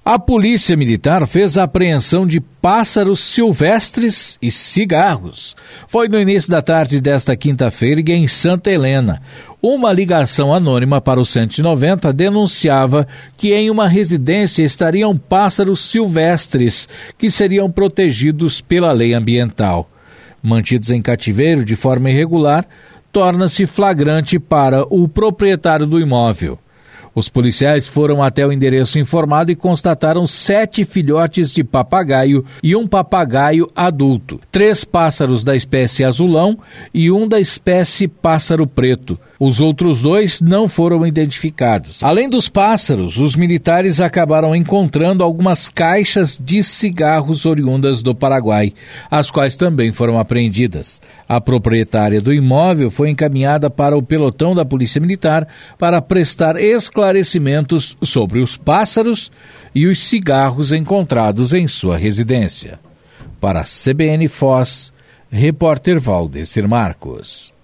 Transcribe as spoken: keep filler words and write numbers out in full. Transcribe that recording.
A Polícia Militar fez a apreensão de pássaros silvestres e cigarros. Foi no início da tarde desta quinta-feira em Santa Helena. Uma ligação anônima para o cento e noventa denunciava que em uma residência estariam pássaros silvestres que seriam protegidos pela lei ambiental. Mantidos em cativeiro de forma irregular, torna-se flagrante para o proprietário do imóvel. Os policiais foram até o endereço informado e constataram sete filhotes de papagaio e um papagaio adulto, três pássaros da espécie azulão e um da espécie pássaro preto. Os outros dois não foram identificados. Além dos pássaros, os militares acabaram encontrando algumas caixas de cigarros oriundas do Paraguai, as quais também foram apreendidas. A proprietária do imóvel foi encaminhada para o pelotão da Polícia Militar para prestar esclarecimentos sobre os pássaros e os cigarros encontrados em sua residência. Para a C B N Foz, repórter Valdecir Marcos.